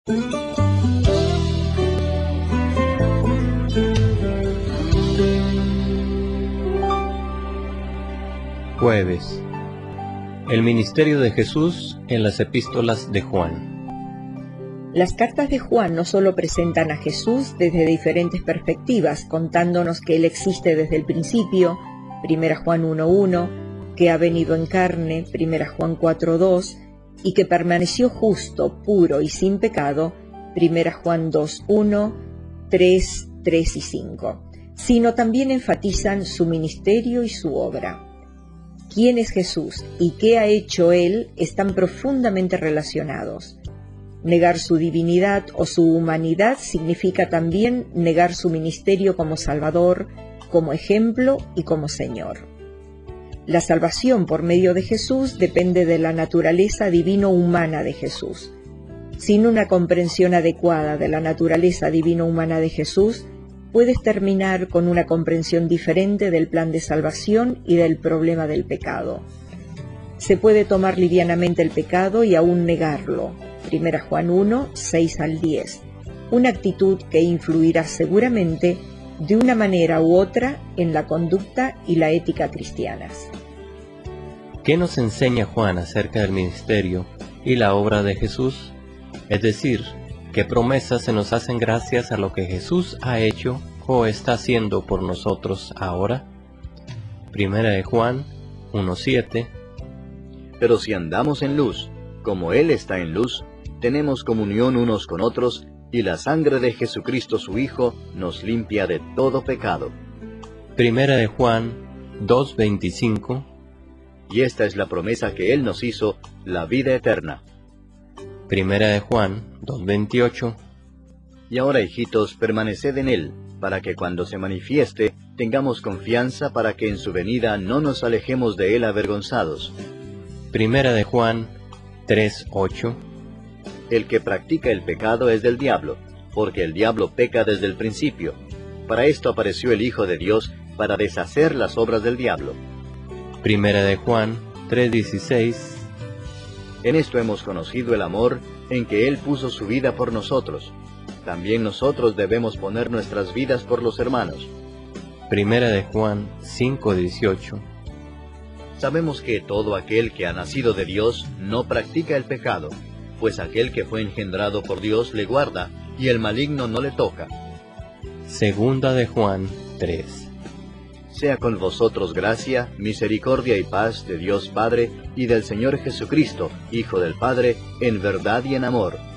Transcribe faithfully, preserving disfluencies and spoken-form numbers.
Jueves. El ministerio de Jesús en las epístolas de Juan. Las cartas de Juan no solo presentan a Jesús desde diferentes perspectivas, contándonos que Él existe desde el principio, primera Juan uno uno, que ha venido en carne, primera Juan cuatro dos, y que permaneció justo, puro y sin pecado, primera Juan dos uno, tres, tres y cinco, sino también enfatizan su ministerio y su obra. ¿Quién es Jesús y qué ha hecho Él? Están profundamente relacionados. Negar su divinidad o su humanidad significa también negar su ministerio como Salvador, como ejemplo y como Señor. La salvación por medio de Jesús depende de la naturaleza divino-humana de Jesús. Sin una comprensión adecuada de la naturaleza divino-humana de Jesús, puedes terminar con una comprensión diferente del plan de salvación y del problema del pecado. Se puede tomar livianamente el pecado y aún negarlo. primera Juan uno, seis al diez. Una actitud que influirá seguramente de una manera u otra en la conducta y la ética cristianas. ¿Qué nos enseña Juan acerca del ministerio y la obra de Jesús? Es decir, ¿qué promesas se nos hacen gracias a lo que Jesús ha hecho o está haciendo por nosotros ahora? Primera de Juan uno siete. Pero si andamos en luz, como Él está en luz, tenemos comunión unos con otros, y la sangre de Jesucristo su Hijo nos limpia de todo pecado. Primera de Juan dos veinticinco. Y esta es la promesa que Él nos hizo, la vida eterna. Primera de Juan dos veintiocho. Y ahora, hijitos, permaneced en Él, para que cuando se manifieste, tengamos confianza para que en su venida no nos alejemos de Él avergonzados. Primera de Juan tres ocho. El que practica el pecado es del diablo, porque el diablo peca desde el principio. Para esto apareció el Hijo de Dios, para deshacer las obras del diablo. Primera de Juan tres dieciséis. En esto hemos conocido el amor, en que Él puso su vida por nosotros. También nosotros debemos poner nuestras vidas por los hermanos. Primera de Juan cinco dieciocho. Sabemos que todo aquel que ha nacido de Dios no practica el pecado, pues aquel que fue engendrado por Dios le guarda, y el maligno no le toca. Segunda de Juan tres. Sea con vosotros gracia, misericordia y paz de Dios Padre y del Señor Jesucristo, Hijo del Padre, en verdad y en amor.